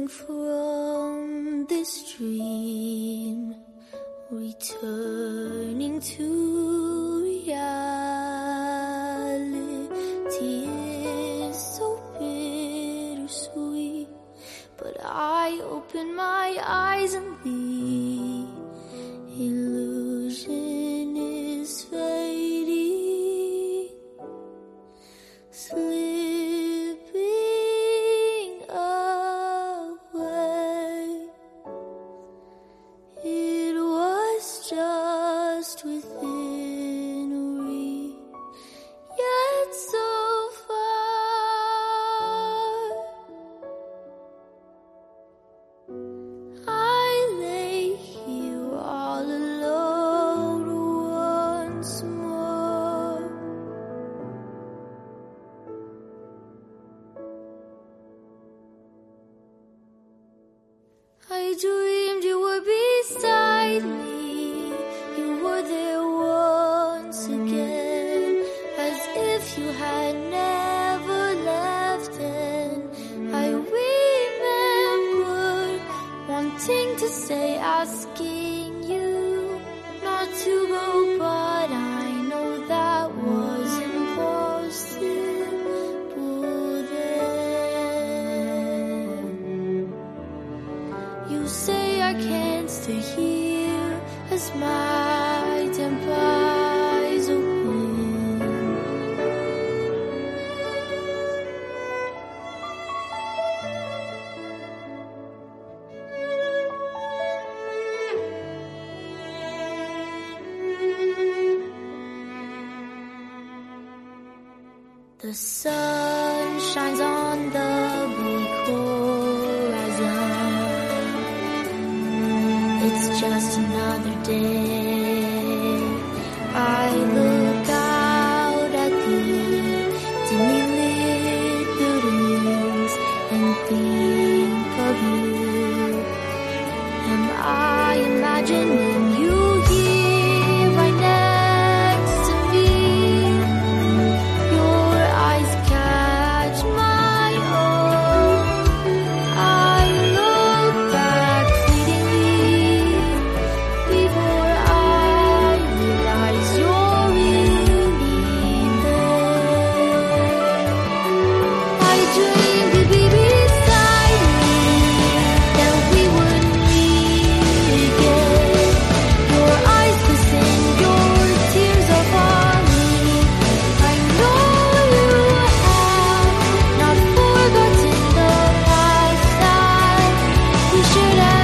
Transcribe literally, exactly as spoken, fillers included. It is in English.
from this dream, returning to reality is so bittersweet. But I open my eyes and the illusion is fading, slipping away. It was just within reach, yet so far. I lay here all alone once more. I dreamed you were beside me, you were there once again, as if you had never left. And I remember wanting to say, asking you not to go, but I know that was impossible then. You say I can't stay here as my temper eyes open. The sun shines on the bleak horizon. It's just another day. I look out at the dimly lit buildings and think of you. Am I imagining you here right next to me? Your eyes catch my own. I look back fleetingly before I realize you're really there. I dreamed you'd be beside me, that we would meet again. Your eyes listen, your tears are falling. I know you have not forgotten the past that we shared.